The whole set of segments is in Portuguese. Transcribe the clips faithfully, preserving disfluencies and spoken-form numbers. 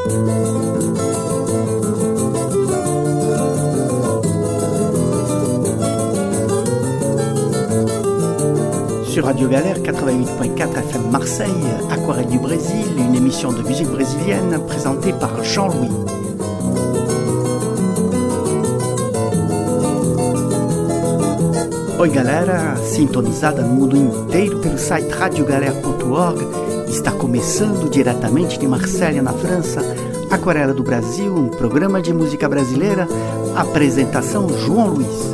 Sur Radio Galère quatre-vingt-huit point quatre F M Marseille, Aquarelle du Brésil, une émission de musique brésilienne présentée par Jean-Louis. Oi galera, sintonizada no mundo inteiro pelo site radio galera ponto org, está começando diretamente de Marselha, na França, Aquarela do Brasil, um programa de música brasileira, apresentação João Luiz.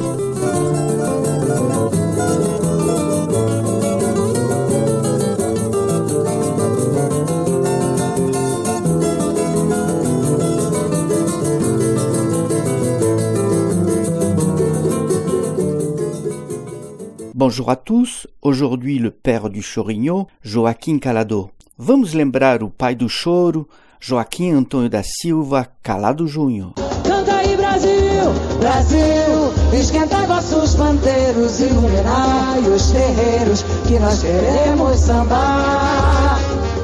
Bonjour à tous, aujourd'hui le père du chorinho, Joaquim Calado. Vamos lembrar o pai do choro, Joaquim Antônio da Silva Calado Júnior. Canta aí Brasil, Brasil, esquentai vossos pandeiros, iluminai os terreiros, que nós queremos sambar.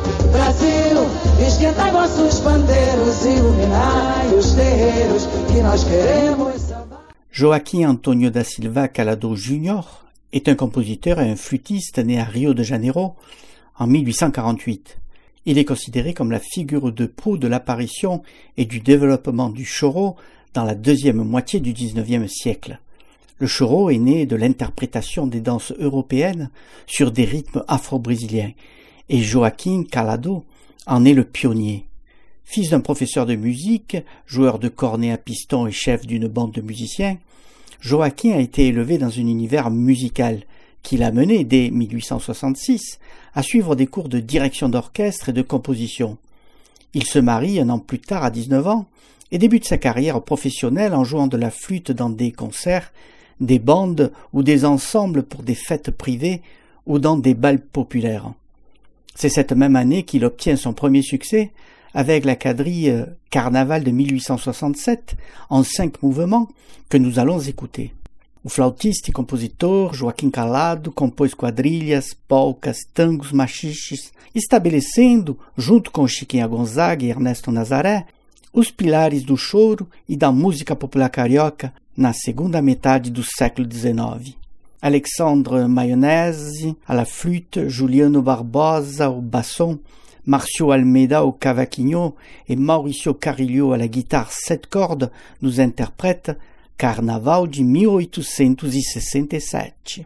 Brasil, esquentai vossos pandeiros, iluminai os terreiros, que nós queremos sambar. Joaquim Antônio da Silva Calado Júnior est un compositeur et un flûtiste né à Rio de Janeiro en mille huit cent quarante-huit. Il est considéré comme la figure de proue de l'apparition et du développement du choro dans la deuxième moitié du dix-neuvième siècle. Le choro est né de l'interprétation des danses européennes sur des rythmes afro-brésiliens, et Joaquim Calado en est le pionnier. Fils d'un professeur de musique, joueur de cornet à piston et chef d'une bande de musiciens, Joaquim a été élevé dans un univers musical qui l'a mené, dès mille huit cent soixante-six, à suivre des cours de direction d'orchestre et de composition. Il se marie un an plus tard, à dix-neuf ans, et débute sa carrière professionnelle en jouant de la flûte dans des concerts, des bandes ou des ensembles pour des fêtes privées ou dans des bals populaires. C'est cette même année qu'il obtient son premier succès avec la quadrille Carnaval de mille huit cent soixante-sept, en cinq mouvements, que nous allons écouter. O flautista e compositor Joaquim Calado compôs quadrilhas, polcas, tangos, machiches, estabelecendo, junto com Chiquinha Gonzaga e Ernesto Nazaré, os pilares do choro e da música popular carioca na segunda metade do século dezenove. Alexandre Maionese à la flûte, Juliano Barbosa au basson, Marcio Almeida au cavaquinho et Mauricio Carillo à la guitare sept cordes nous interprètent Carnaval de mille oitocentos e sessenta e sete.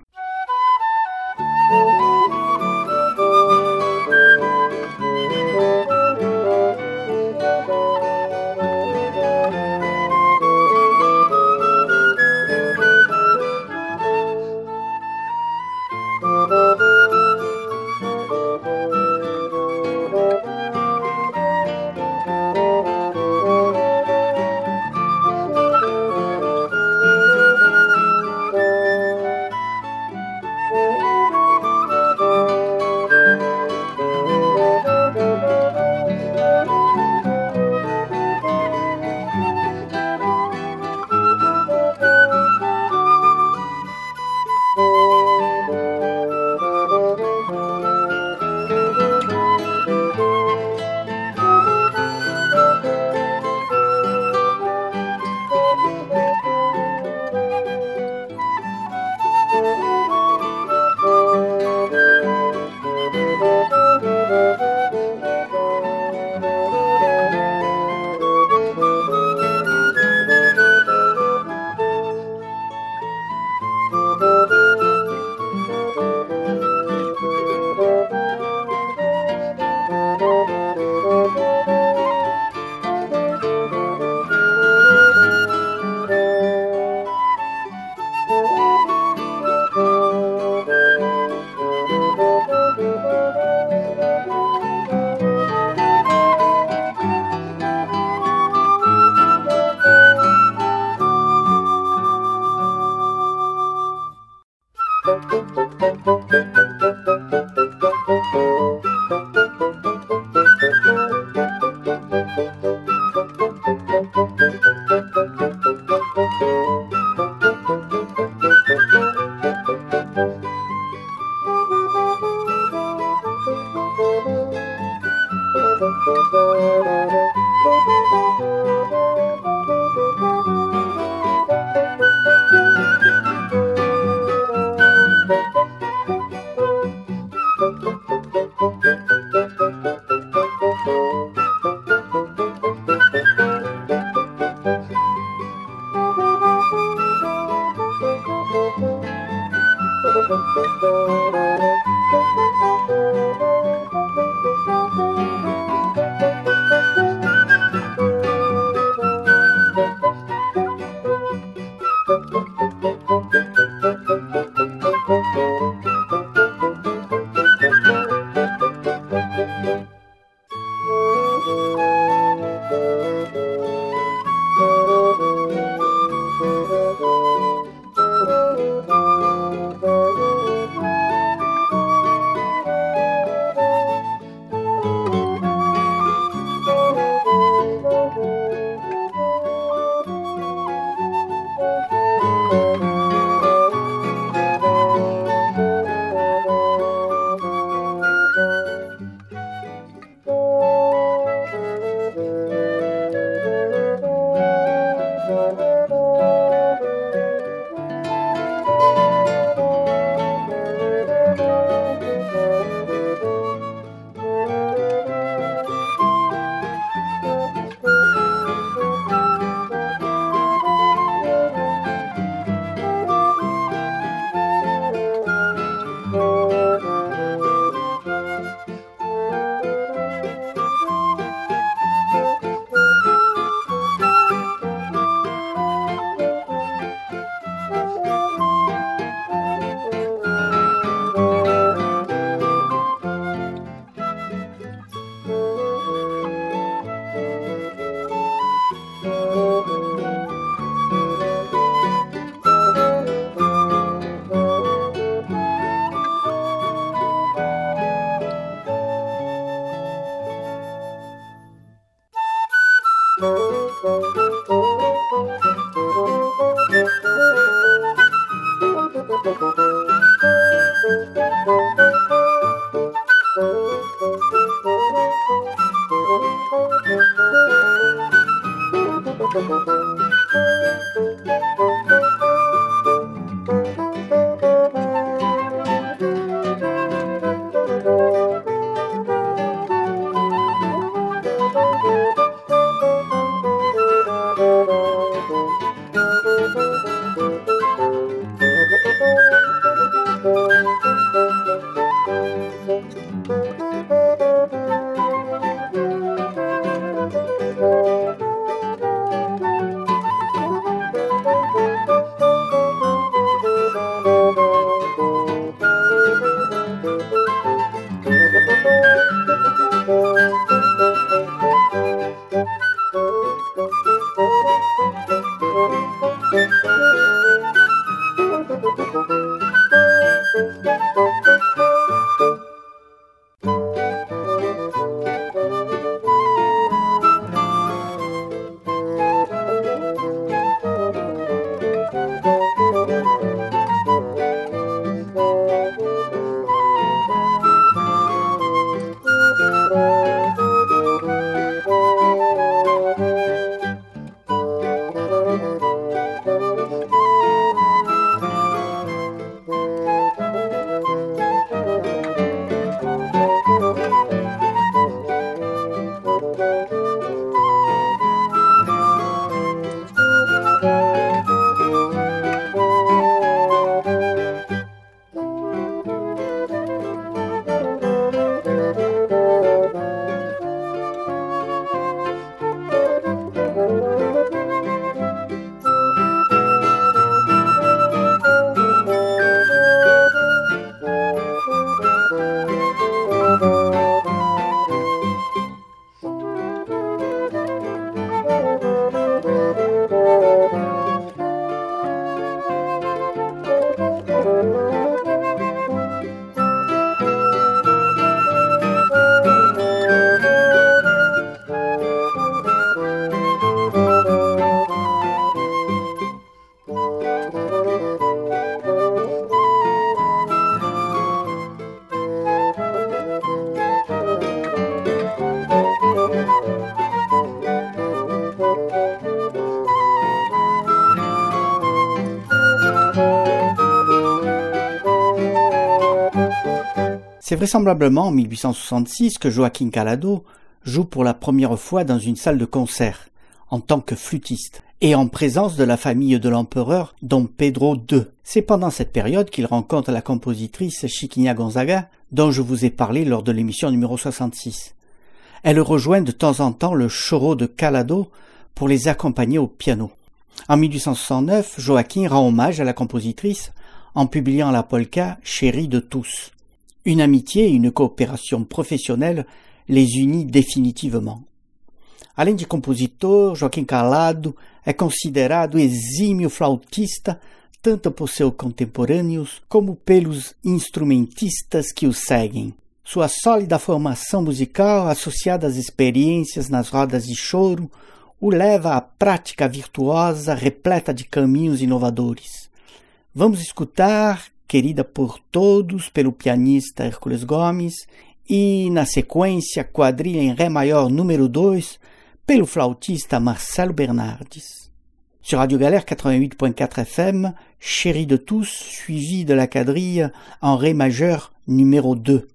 C'est vraisemblablement en mille huit cent soixante-six que Joaquín Calado joue pour la première fois dans une salle de concert, en tant que flûtiste, et en présence de la famille de l'empereur Don Pedro deux. C'est pendant cette période qu'il rencontre la compositrice Chiquinha Gonzaga, dont je vous ai parlé lors de l'émission numéro soixante-six. Elle rejoint de temps en temps le choro de Calado pour les accompagner au piano. En mille huit cent soixante-neuf, Joaquín rend hommage à la compositrice en publiant la polka Chérie de tous. Une amitié et une coopération professionnelle les unit définitivement. Além de compositor, Joaquín Calado é considerado exímio flautista tanto por seus contemporâneos como pelos instrumentistas que o seguem. Sua sólida formação musical, associada às experiências nas rodas de choro, o leva à prática virtuosa repleta de caminhos inovadores. Vamos escutar Querida por Todos, pelo pianista Hércules Gomes, e, na sequência, Quadrilha em Ré maior número dois, pelo flautista Marcelo Bernardes. Sur Radio Galère quatre-vingt-huit point quatre F M, Chérie de tous, suivi de la quadrille en Ré majeur numéro deux.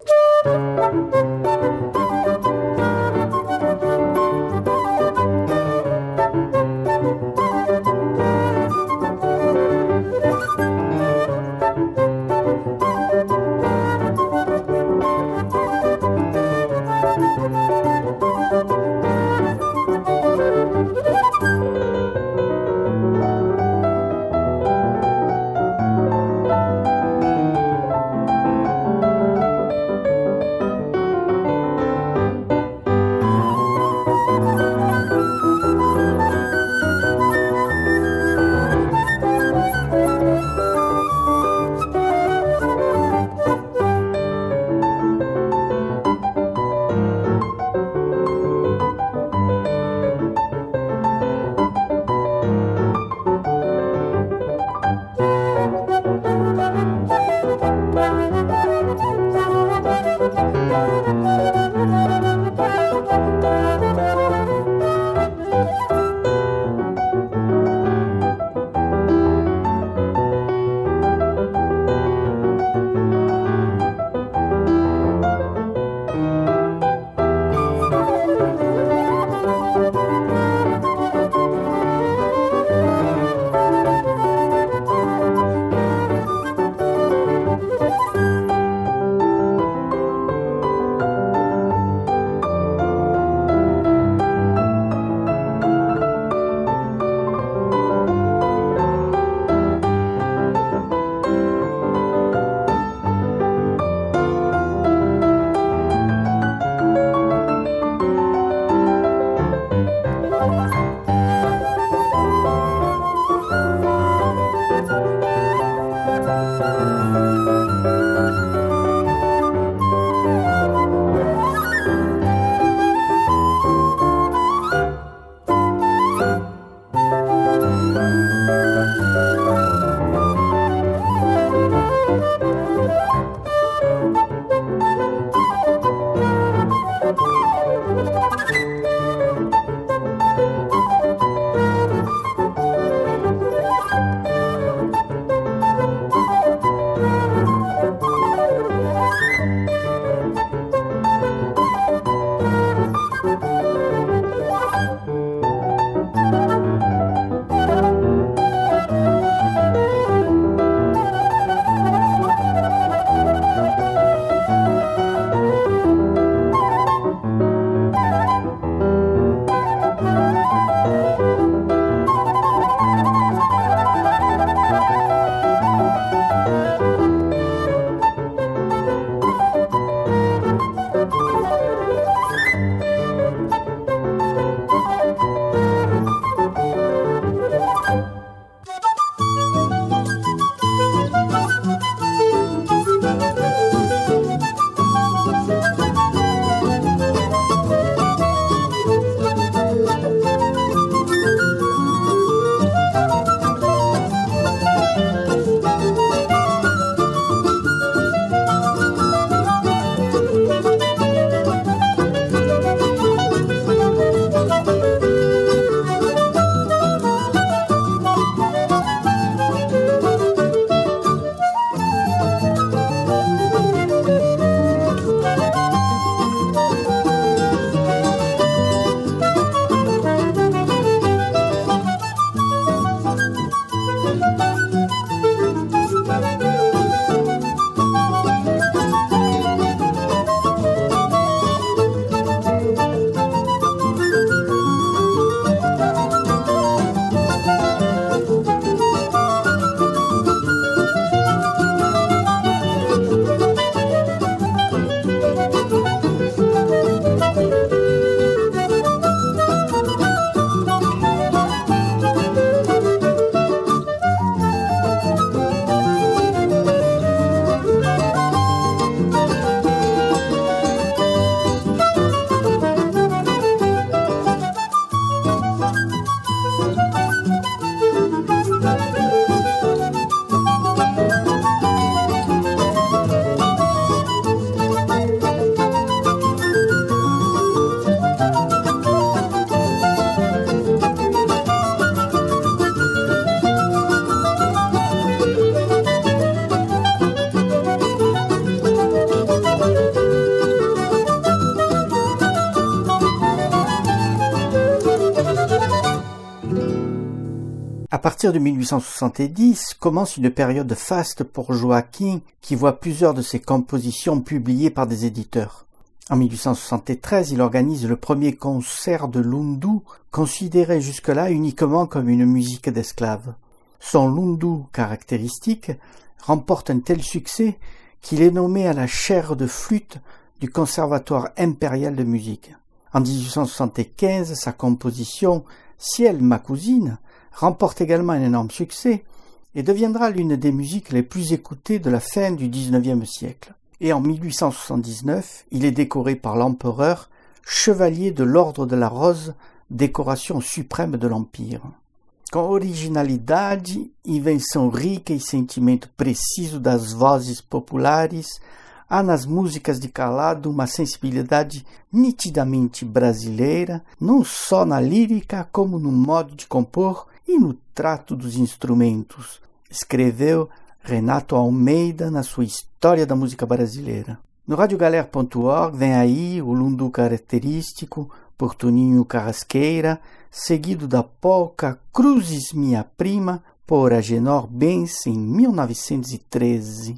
À partir de mille huit cent soixante-dix, commence une période faste pour Joaquim qui voit plusieurs de ses compositions publiées par des éditeurs. En mille huit cent soixante-treize, il organise le premier concert de lundu, considéré jusque-là uniquement comme une musique d'esclaves. Son lundu caractéristique remporte un tel succès qu'il est nommé à la chaire de flûte du Conservatoire impérial de musique. En dix-huit cent soixante-quinze, sa composition « Ciel, ma cousine » remporte également un énorme succès et deviendra l'une des musiques les plus écoutées de la fin du dix-neuvième siècle. Et en mille huit cent soixante-dix-neuf, il est décoré par l'empereur chevalier de l'Ordre de la Rose, décoration suprême de l'Empire. Com originalidade, invenção rica e sentimento preciso das vozes populares, há nas músicas de Calado uma sensibilidade nitidamente brasileira, não só na lírica como no modo de compor e no trato dos instrumentos, escreveu Renato Almeida na sua História da Música Brasileira. No radiogalera ponto org vem aí o lundu característico por Toninho Carrasqueira, seguido da polca Cruzes Minha Prima por Agenor Benz em mil novecentos e treze.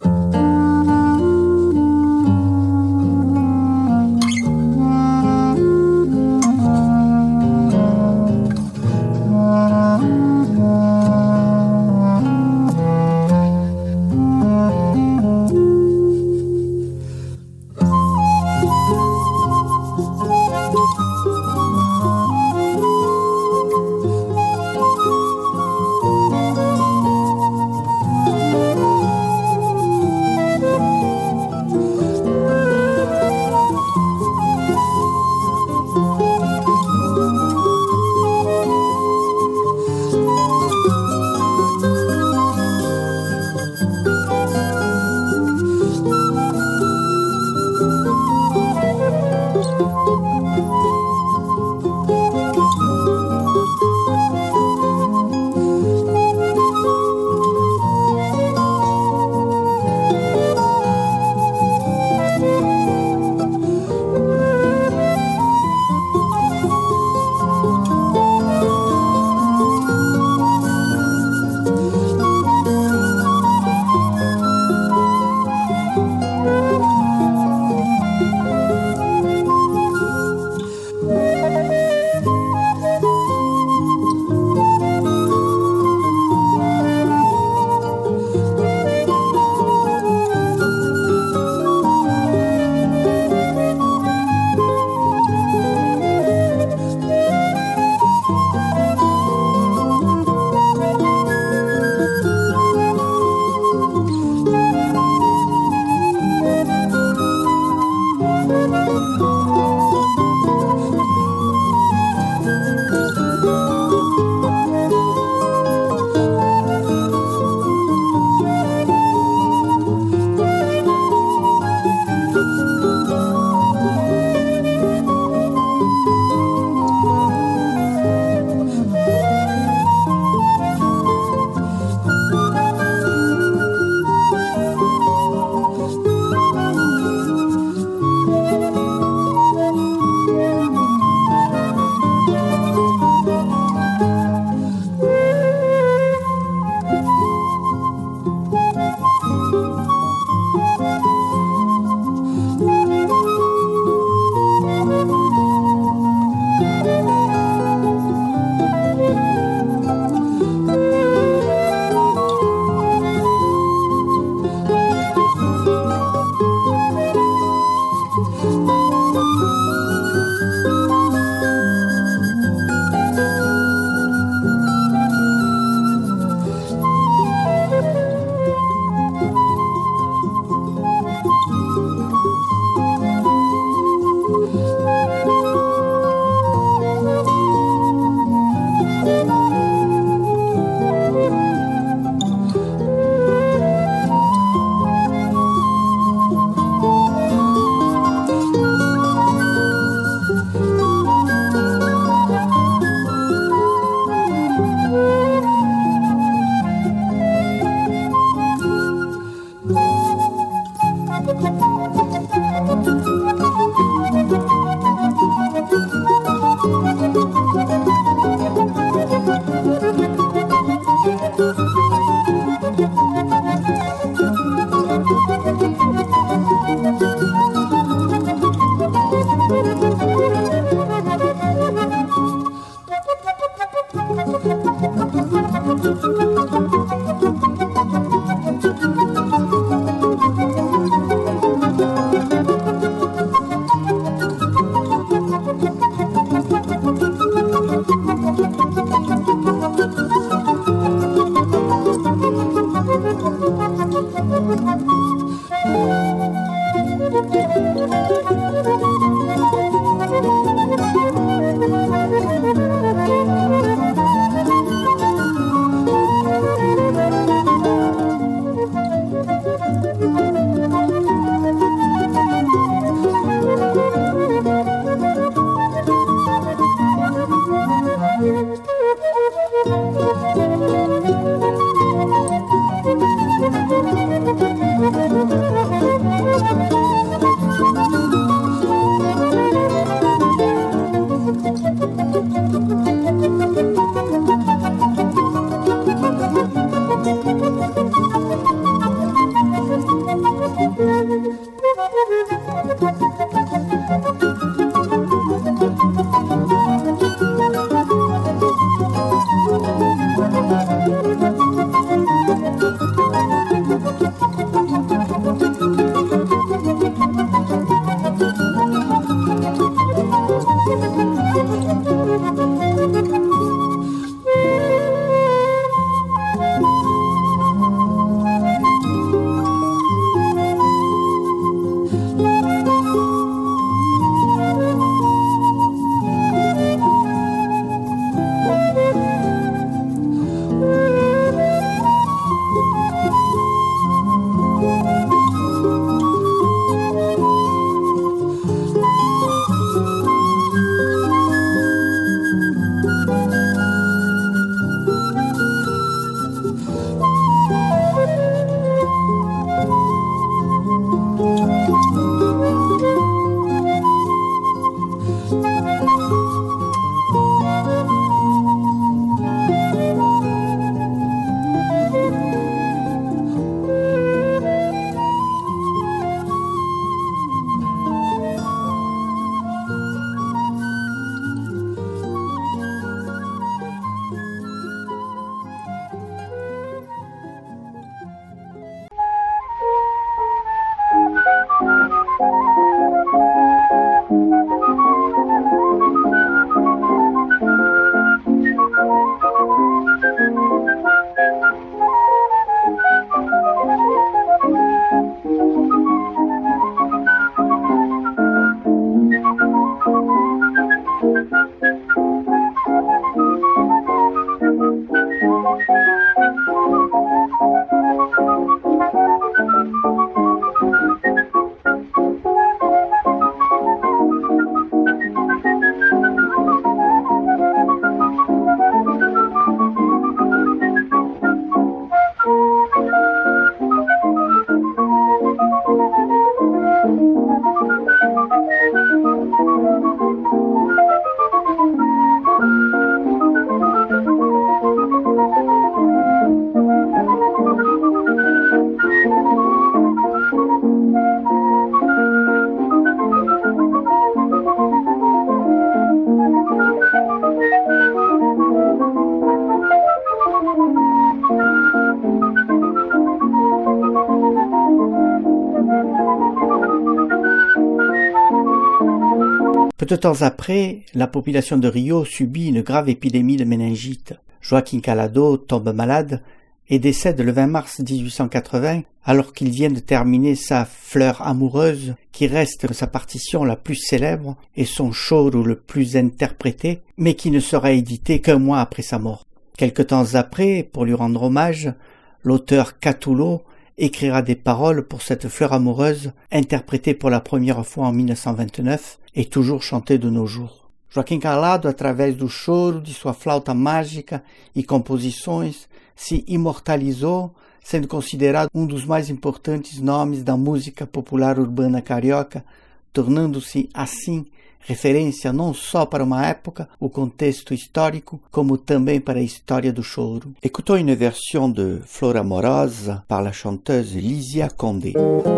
Peu de temps après, la population de Rio subit une grave épidémie de méningite. Joaquim Calado tombe malade et décède le vingt mars dix-huit cent quatre-vingts alors qu'il vient de terminer sa Fleur amoureuse qui reste sa partition la plus célèbre et son choro le plus interprété, mais qui ne sera édité qu'un mois après sa mort. Quelque temps après, pour lui rendre hommage, l'auteur Catulo écrira des paroles pour cette Fleur amoureuse interprétée pour la première fois en mille neuf cent vingt-neuf et toujours chantée de nos jours. Joaquim Calado, através do choro de sua flauta mágica e composições, se imortalizou, sendo considerado um dos mais importantes nomes da música popular urbana carioca, tornando-se, assim, referência não só para uma época, o contexto histórico, como também para a história do choro. Écoutons une version de Flor amorosa par la chanteuse Lísia Condé.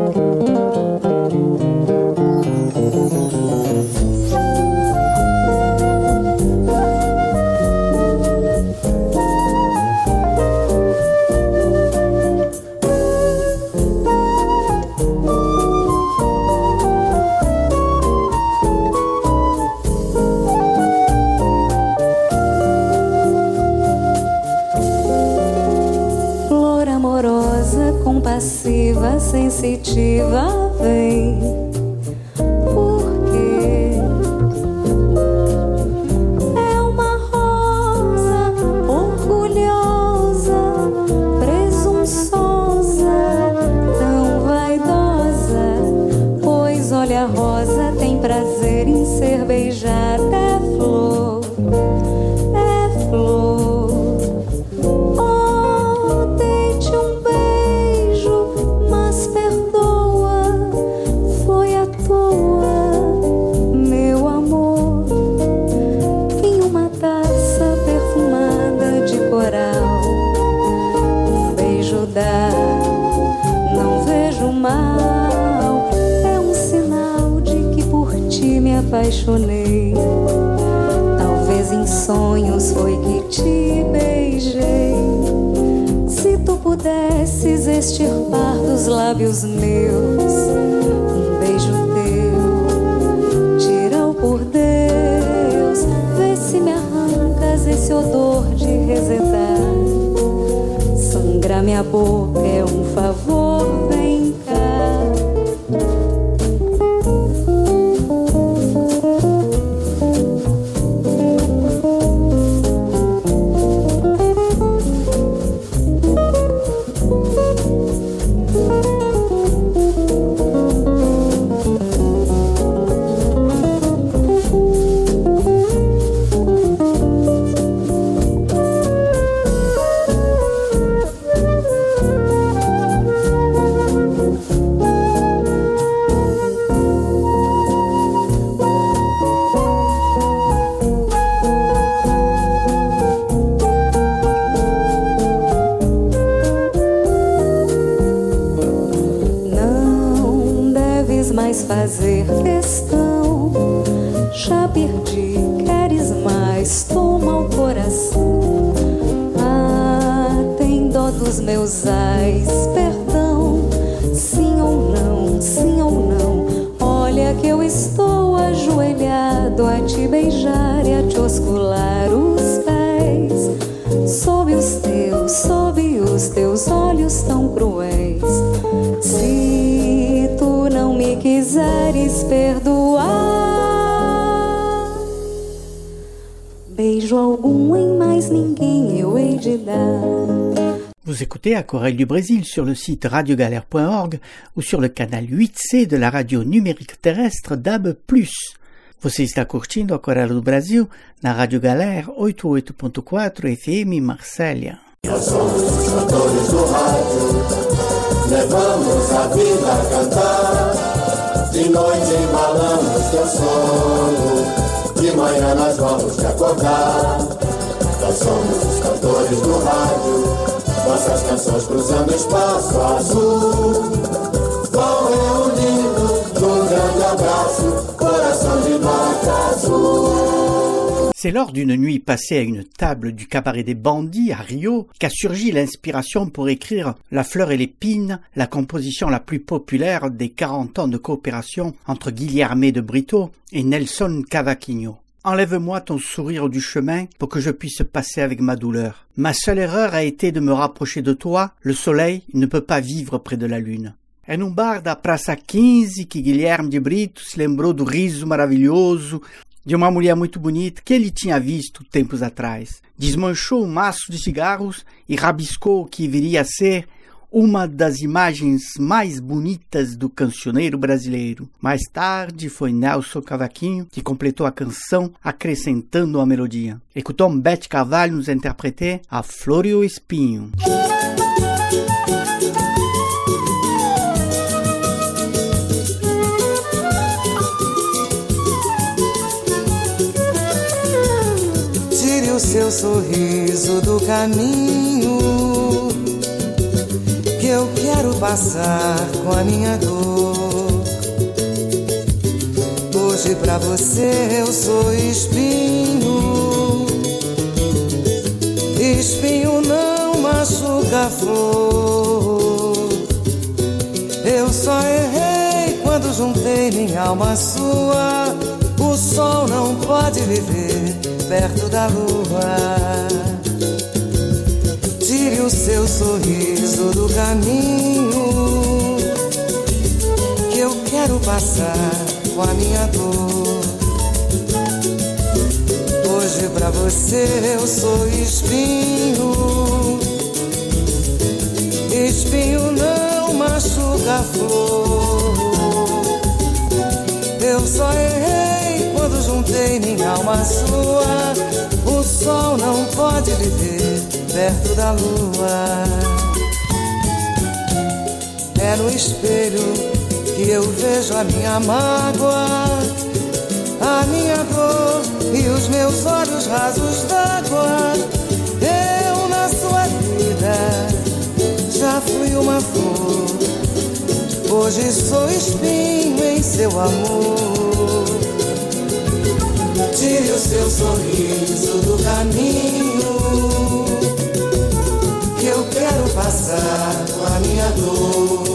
Compassiva, sensitiva, vem. Por quê? É uma rosa orgulhosa, presunçosa, tão vaidosa. Pois olha, a rosa tem prazer em ser beijada. É flor, é flor. Apaixonei, talvez em sonhos foi que te beijei. Se tu pudesses extirpar dos lábios meus um beijo teu, tira-o por Deus, vê se me arrancas esse odor de resetar. Sangrar minha boca é um favor, vem cá. Fazer questão, já perdi, queres mais, toma o coração. Ah, tem dó dos meus ais, perdão, sim ou não, sim ou não. Olha que eu estou ajoelhado a te beijar e a te oscular os pés. Sob os teus, sob os teus olhos tão cruéis. Se tu não me quiseres perdoar, beijo algum em mais ninguém eu hei de dar. Vous écoutez Aquarelle du Brésil sur le site radio galère point org ou sur le canal huit C de la radio numérique terrestre D A B plus. Você está curtindo Aquarelle do Brasil na Rádio Galère oitenta e oito ponto quatro F M Marsella. Nós somos os cantores do rádio, levamos a vida a cantar. De noite embalamos teu sono, de manhã nós vamos te acordar. Nós somos os cantores do rádio, nossas canções cruzando o espaço azul. Vão reunindo num grande abraço, coração de nota azul. C'est lors d'une nuit passée à une table du cabaret des bandits à Rio qu'a surgi l'inspiration pour écrire La fleur et l'épine, la composition la plus populaire des quarante ans de coopération entre Guilherme de Brito et Nelson Cavaquinho. Enlève-moi ton sourire du chemin pour que je puisse passer avec ma douleur. Ma seule erreur a été de me rapprocher de toi, le soleil ne peut pas vivre près de la lune. É num bar da Praça quinze que Guilherme de Brito se lembrou do riso maravilhoso de uma mulher muito bonita que ele tinha visto tempos atrás. Desmanchou um maço de cigarros e rabiscou o que viria a ser uma das imagens mais bonitas do cancioneiro brasileiro. Mais tarde foi Nelson Cavaquinho que completou a canção acrescentando a melodia. Écoutons Beth Carvalho nos interpréter A Flor e o Espinho. O seu sorriso do caminho que eu quero passar com a minha dor. Hoje pra você eu sou espinho. Espinho não machuca a flor. Eu só errei quando juntei minha alma à sua. O sol não pode viver perto da lua. Tire o seu sorriso do caminho que eu quero passar com a minha dor. Hoje pra você eu sou espinho. Espinho não machuca a flor. Eu só errei quando juntei minha alma à sua. O sol não pode viver perto da lua. É no espelho que eu vejo a minha mágoa, a minha dor e os meus olhos rasos d'água. Eu na sua vida já fui uma flor. Hoje sou espinho em seu amor. Tire o seu sorriso do caminho que eu quero passar com a minha dor.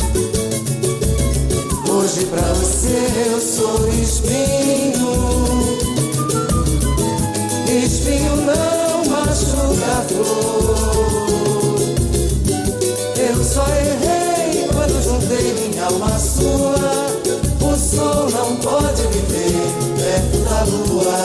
Hoje pra você eu sou espinho. Espinho não machuca a flor. Eu só errei quando juntei minha alma à sua. O sol não pode viver perto da lua.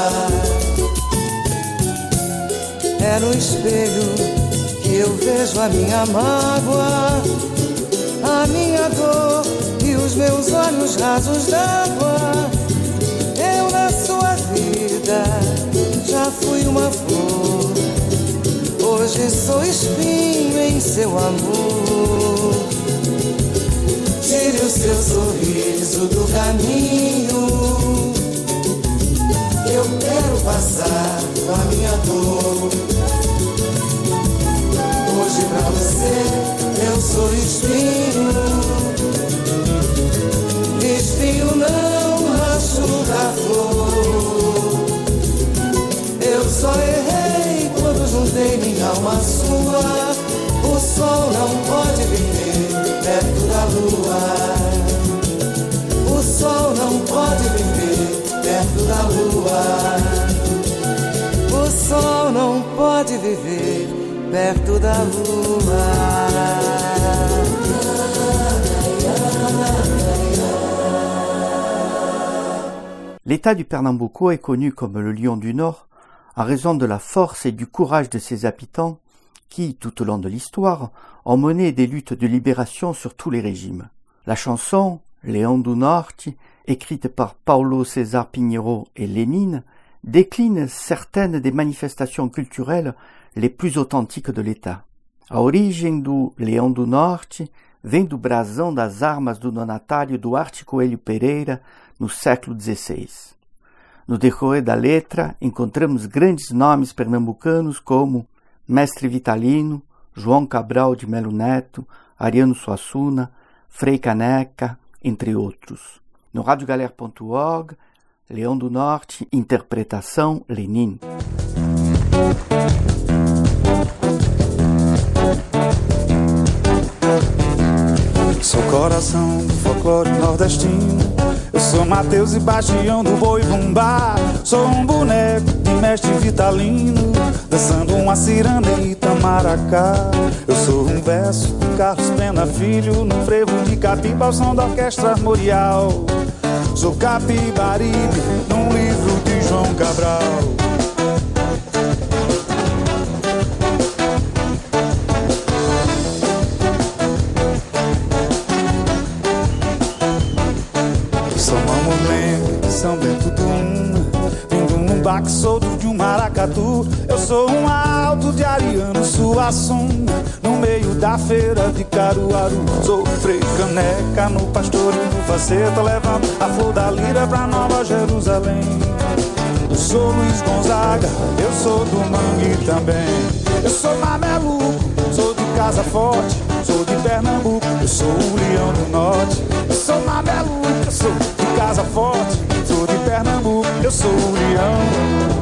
É no espelho que eu vejo a minha mágoa, a minha dor e os meus olhos rasos d'água. Eu na sua vida já fui uma flor. Hoje sou espinho em seu amor. Tire o seu sorriso do caminho que eu quero passar com a minha dor. Hoje pra você eu sou espinho. Espinho não machuca a flor. Eu só errei quando juntei minha alma à sua. O sol não pode viver perto da lua. O sol não pode viver perto da lua. O sol não pode viver perto da lua. L'État du Pernambuco est connu comme le Lion du Nord en raison de la force et du courage de ses habitants qui, tout au long de l'histoire, ont mené des luttes de libération sur tous les régimes. La chanson « Leão do Norte », écrite par Paulo César Pinheiro et Lénine, décline certaines des manifestations culturelles les plus authentiques de l'État. A origem do Leão do Norte vem do brasão das armas do donatário Duarte Coelho Pereira no século dezesseis. No decorrer da letra, encontramos grandes nomes pernambucanos como Mestre Vitalino, João Cabral de Melo Neto, Ariano Suassuna, Frei Caneca, entre outros. No radio galère ponto org, Leão do Norte, interpretação Lenin. Sou coração do folclore nordestino. Eu sou Mateus e Bastião do boi bumbá. Sou um boneco de mestre Vitalino, dançando uma ciranda em Itamaracá. Eu sou um verso de Carlos Pena Filho, num frevo de Capiba ao som da orquestra armorial. Sou Capibaribe, num livro de João Cabral. Sou Mamulengo de São Bento do Una, vindo num baque solto de um maracatu. Eu sou um alto de Ariano Suassuna, no meio da feira de Caruaru. Sou Frei Caneca no pastorio do faceta, levando a flor da lira pra Nova Jerusalém. Eu sou Luiz Gonzaga, eu sou do Mangue também. Eu sou mameluco, sou de Casa Forte, sou de Pernambuco, eu sou o Leão do Norte. Eu sou mameluco, eu sou de Casa Forte, sou de Pernambuco, eu sou o Leão.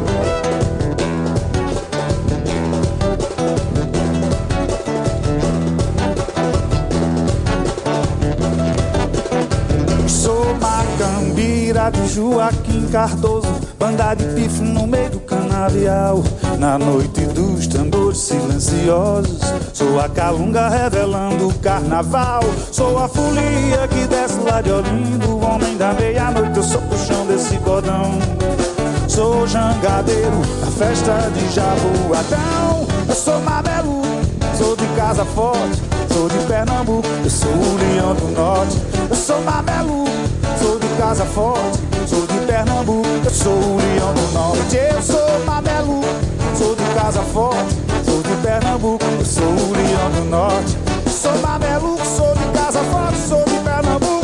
Macambira de Joaquim Cardoso, banda de pifo no meio do canavial. Na noite dos tambores silenciosos, sou a calunga revelando o carnaval. Sou a folia que desce lá de Olinda, o homem da meia-noite, eu sou o chão desse cordão. Sou jangadeiro na festa de Jaboatão. Eu sou Mabelu, sou de Casa Forte, sou de Pernambuco, eu sou o Leão do Norte. Eu sou Mabelu, sou de Casa Forte, sou de Pernambuco, eu sou o Leão do Norte. Eu sou Mabelu, sou de Casa Forte, sou de Pernambuco, eu sou o Leão do Norte. Eu sou Mabelu, sou de Casa Forte, sou de Pernambuco.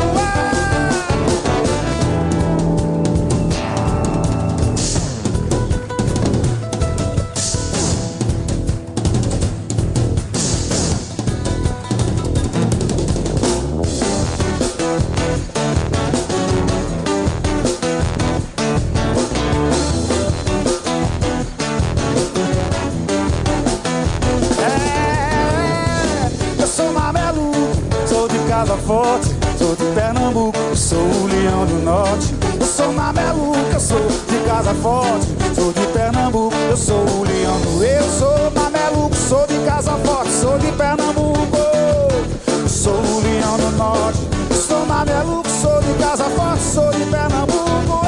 Forte, sou de Pernambuco, eu sou o Leão do Norte. Eu sou mameluco, eu sou de Casa Forte, sou de Pernambuco, eu sou o Leão do. Eu sou mameluco, sou de Casa Forte, sou de Pernambuco, eu sou o Leão do Norte. Eu sou mameluco, sou de Casa Forte, sou de Pernambuco.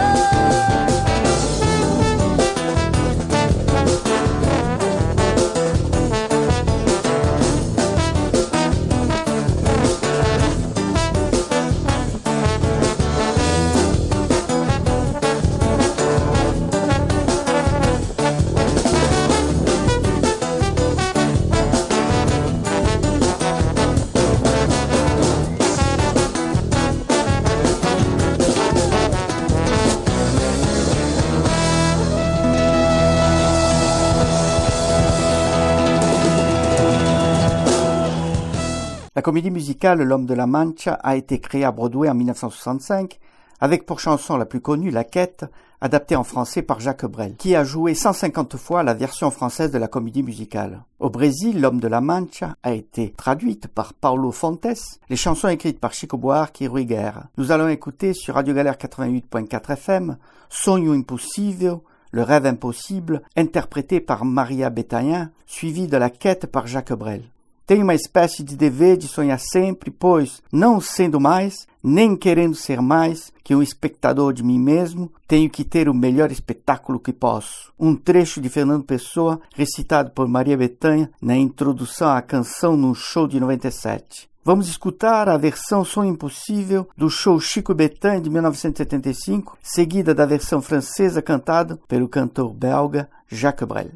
La comédie musicale L'Homme de la Mancha a été créée à Broadway en dix-neuf cent soixante-cinq, avec pour chanson la plus connue La Quête, adaptée en français par Jacques Brel, qui a joué cent cinquante fois la version française de la comédie musicale. Au Brésil, L'Homme de la Mancha a été traduite par Paulo Fontes, les chansons écrites par Chico Buarque et Rui Guerra. Nous allons écouter sur Radio Galère quatre-vingt-huit point quatre F M Sonho Impossível, Le Rêve Impossible, interprété par Maria Bethânia, suivi de La Quête par Jacques Brel. Tenho uma espécie de dever de sonhar sempre, pois, não sendo mais, nem querendo ser mais que um espectador de mim mesmo, tenho que ter o melhor espetáculo que posso. Um trecho de Fernando Pessoa, recitado por Maria Bethânia na introdução à canção no show de noventa e sete. Vamos escutar a versão Sonho Impossível do show Chico Bethânia de mil novecentos e setenta e cinco, seguida da versão francesa cantada pelo cantor belga Jacques Brel.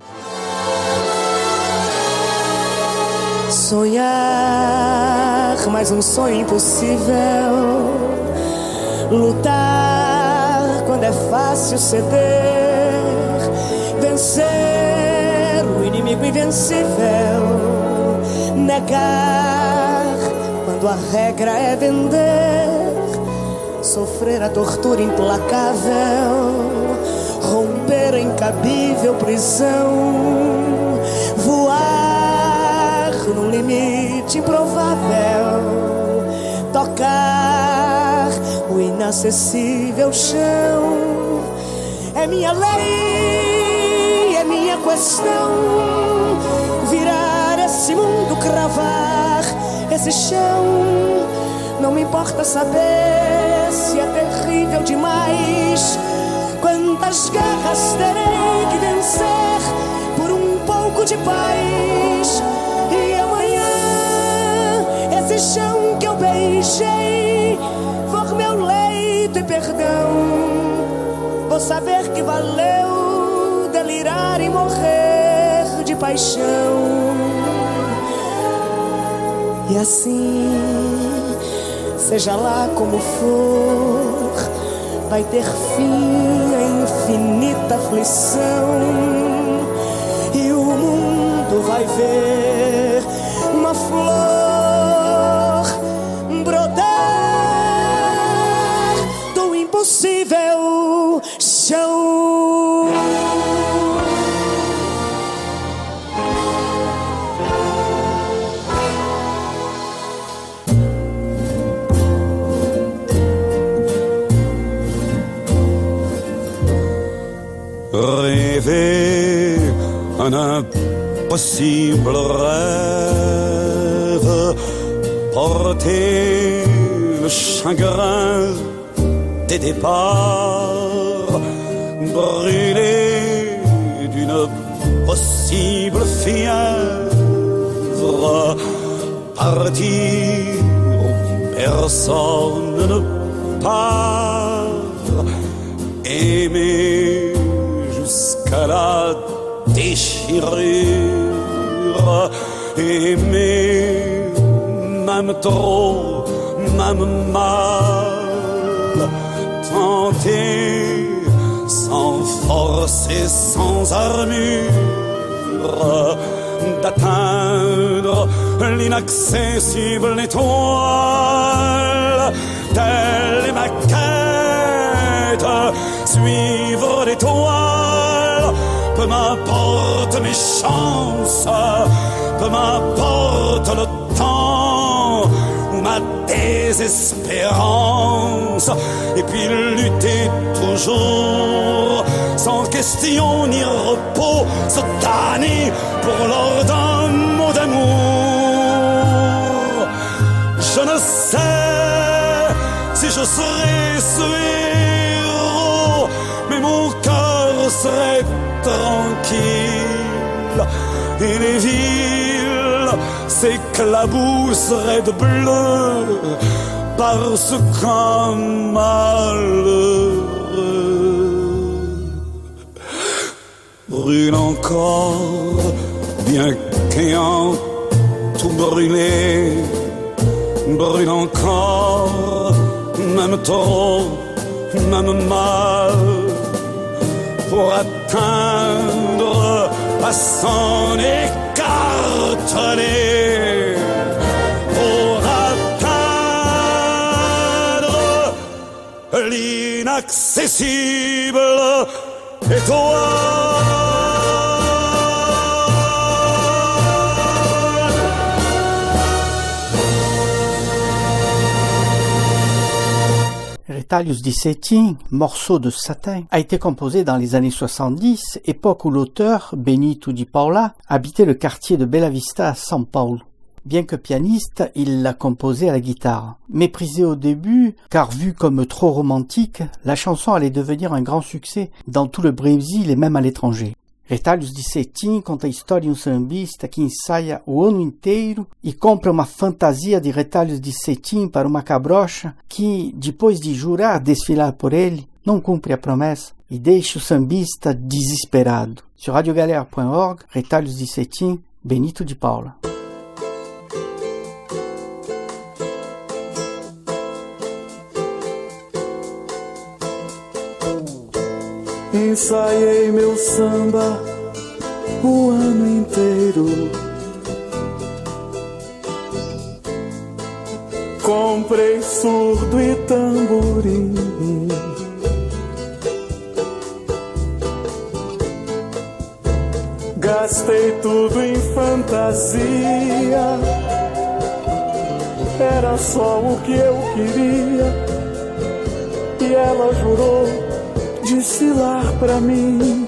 Sonhar, mais um sonho impossível. Lutar quando é fácil ceder. Vencer o inimigo invencível. Negar quando a regra é vender. sofrer a tortura implacável, romper a incabível prisão, voar num limite improvável, tocar o inacessível chão. É minha lei, é minha questão, virar esse mundo, cravar esse chão. Não me importa saber se é terrível demais, quantas guerras terei que vencer por um pouco de paz. E amanhã esse chão que eu beijei for meu leito e perdão. Vou saber que valeu delirar e morrer de paixão. E assim, seja lá como for, vai ter fim a infinita aflição, e o mundo vai ver uma flor brotar do impossível chão. Rêver un impossible rêve, porter le chagrin des départs, brûler d'une possible fièvre, partir où personne ne part, aimer jusqu'à la déchirure, aimer même trop, même mal, tenter sans force et sans armure d'atteindre l'inaccessible étoile. Telle est ma quête, suivre l'étoile. Peu m'importe mes chances, peu m'importe le temps ou ma désespérance, et puis lutter toujours sans question ni repos, se damner pour l'or d'un mot d'amour. Je ne sais si je serai ce héros, mais mon cœur serait tranquille, et les villes s'éclabousseraient de bleu, parce qu'un malheureux brûle encore, bien qu'ayant tout brûlé, brûle encore, même trop, même mal, pour atteindre à s'en écarteler, pour atteindre l'inaccessible étoile. Retalhos de Cetim, morceau de satin, a été composé dans les années soixante-dix, époque où l'auteur, Benito de Paula, habitait le quartier de Bella Vista à São Paulo. Bien que pianiste, il l'a composé à la guitare. Méprisé au début, car vu comme trop romantique, la chanson allait devenir un grand succès dans tout le Brésil et même à l'étranger. Retalhos de Cetim conta a história de um sambista que ensaia o ano inteiro e compra uma fantasia de retalhos de cetim para uma cabrocha que, depois de jurar desfilar por ele, não cumpre a promessa e deixa o sambista desesperado. Sur radio galère ponto org, Retalhos de Cetim, Benito de Paula. Ensaiei meu samba o ano inteiro, comprei surdo e tamborim. Gastei tudo em fantasia, era só o que eu queria, e ela jurou desfilar pra mim.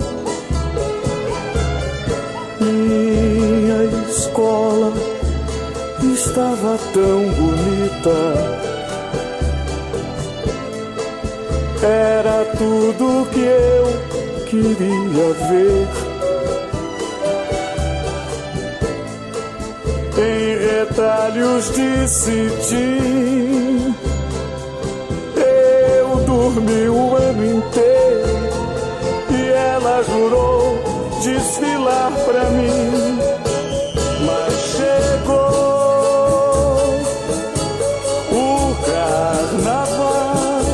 Minha escola estava tão bonita, era tudo que eu queria ver. Em retalhos de cetim, eu dormi o ano inteiro, e ela jurou desfilar pra mim. Mas chegou o carnaval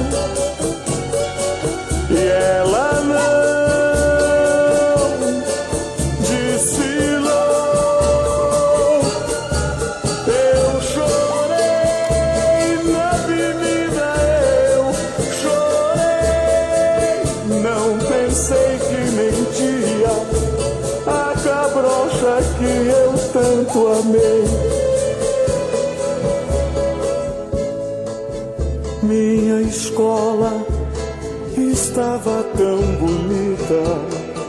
e ela não desfilou. Eu chorei na avenida, eu chorei, não pensei que mentia a cabrocha que eu tanto amei. Minha escola estava tão bonita,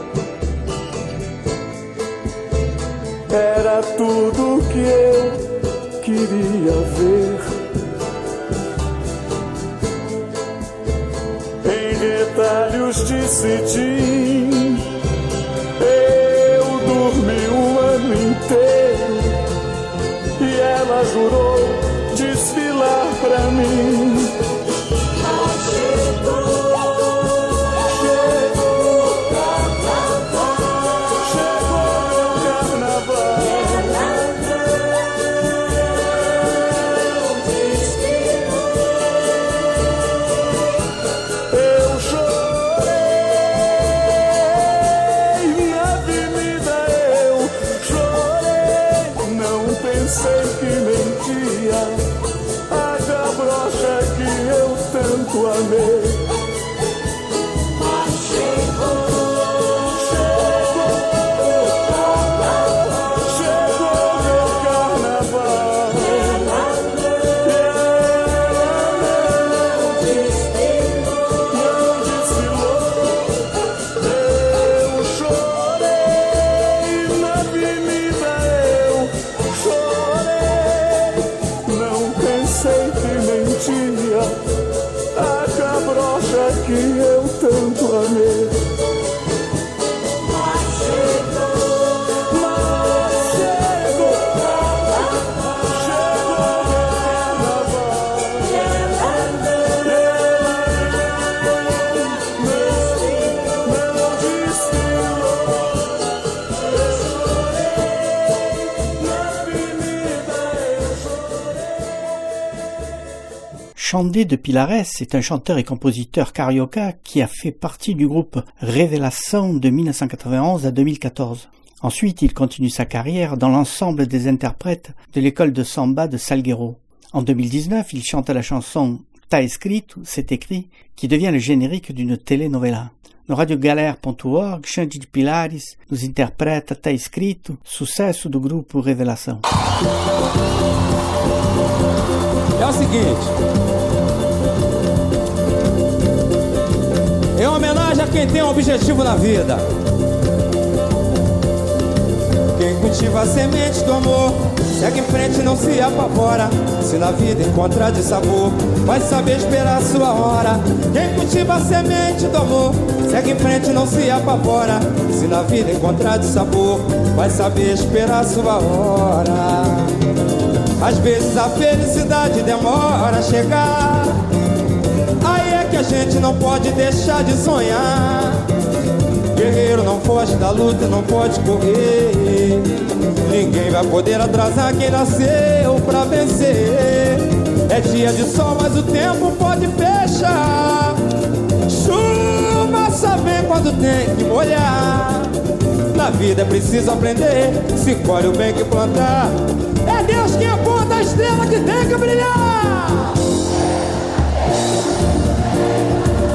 era tudo que eu queria ver. Em retalhos de cetim, eu dormi o ano inteiro, e ela jurou desfilar pra mim. Sei que mentia a cabrocha que eu tanto amei. Mas chegou, chegou, chegou meu carnaval. Ela não desfilou, não desfilou. Eu chorei na avenida, eu sei que mentia a cabrocha que eu tanto amei. Mas chegou, mas chegou, chegou meu carnaval. Ela não desfilou. Eu chorei na avenida, eu chorei. Xandé de Pilares est un chanteur et compositeur carioca qui a fait partie du groupe Révélation de mille neuf cent quatre-vingt-onze à deux mille quatorze. Ensuite, il continue sa carrière dans l'ensemble des interprètes de l'école de samba de Salguero. En deux mille dix-neuf, il chante la chanson Tá Escrito, c'est écrit, qui devient le générique d'une telenovela. No radiogalera ponto org, Xandé de Pilares nos interpreta Tá Escrito, sucesso do grupo Révélation. É o seguinte, em homenagem a quem tem um objetivo na vida, quem cultiva a semente do amor, segue em frente e não se apavora. Se na vida encontrar de sabor, vai saber esperar a sua hora. Quem cultiva a semente do amor, segue em frente e não se apavora. Se na vida encontrar de sabor, vai saber esperar a sua hora. Às vezes a felicidade demora a chegar, aí é que a gente não pode deixar de sonhar. Guerreiro não foge da luta e não pode correr. Ninguém vai poder atrasar quem nasceu pra vencer. É dia de sol, mas o tempo pode fechar. Chuva só vem quando tem que molhar. Na vida é preciso aprender, se colhe o bem que plantar. É Deus quem aponta a estrela que tem que brilhar.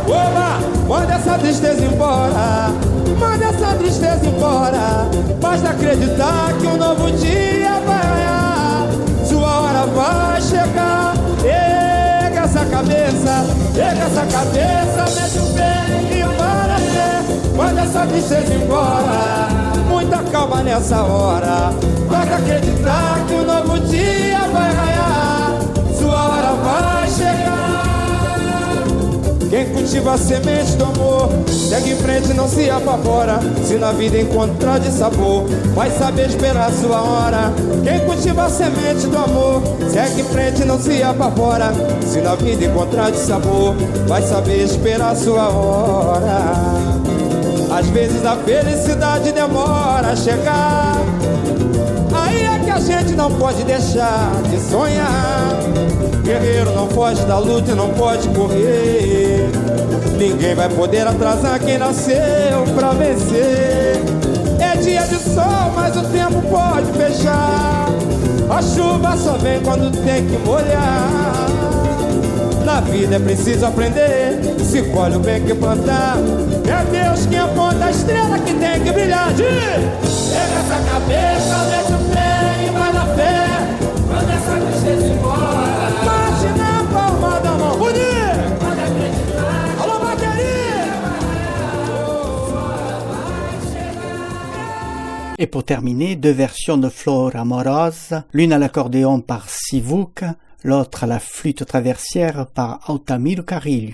Oba, manda essa tristeza embora, manda essa tristeza embora. Basta acreditar que um novo dia vai raiar, sua hora vai chegar. Erga essa cabeça, erga essa cabeça, mete o pé e para ser. Manda essa tristeza embora, muita calma nessa hora. Basta acreditar que um novo dia vai raiar, sua hora vai chegar. Quem cultiva a semente do amor segue em frente, não se apavora. Se na vida encontrar de sabor, vai saber esperar a sua hora. Quem cultiva a semente do amor segue em frente, não se apavora. Se na vida encontrar de sabor, vai saber esperar a sua hora. Às vezes a felicidade demora a chegar, aí é que a gente não pode deixar de sonhar. Guerreiro não foge da luta e não pode correr. Ninguém vai poder atrasar quem nasceu pra vencer. É dia de sol, mas o tempo pode fechar. A chuva só vem quando tem que molhar. Na vida é preciso aprender, se colhe o bem que plantar. É Deus que aponta a estrela que tem que brilhar. Pega essa cabeça, mete o pé e vai na fé. Manda essa tristeza embora, bate na palma da mão. Bonito! Pode acreditar. Alô, bateria! Et pour terminer, deux versions de Flor Amorosa, l'une à l'accordéon par Sivuc, l'autre à la flûte traversière par Altamiro Carrilho.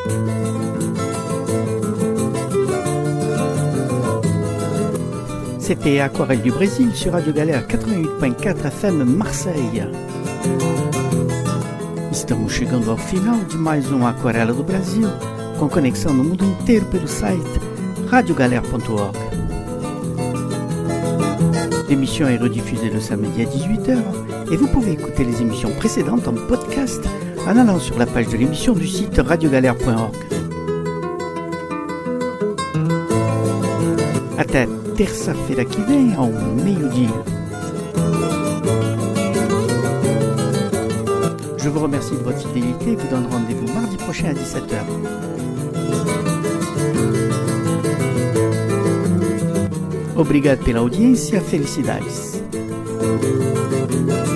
C'était Aquarelle du Brésil sur Radio Galère quatre-vingt-huit point quatre F M Marseille. Estamos chegando ao final de mais um Aquarela do Brasil, com conexão no mundo inteiro pelo site radio galère point org. L'émission est rediffusée le samedi à dix-huit heures et vous pouvez écouter les émissions précédentes en podcast en allant sur la page de l'émission du site radio galère point org. Até terça-feira que vem ao meio-dia. Je vous remercie de votre fidélité et vous donne rendez-vous mardi prochain à dix-sept heures. Obrigado pela audiência, felicidades.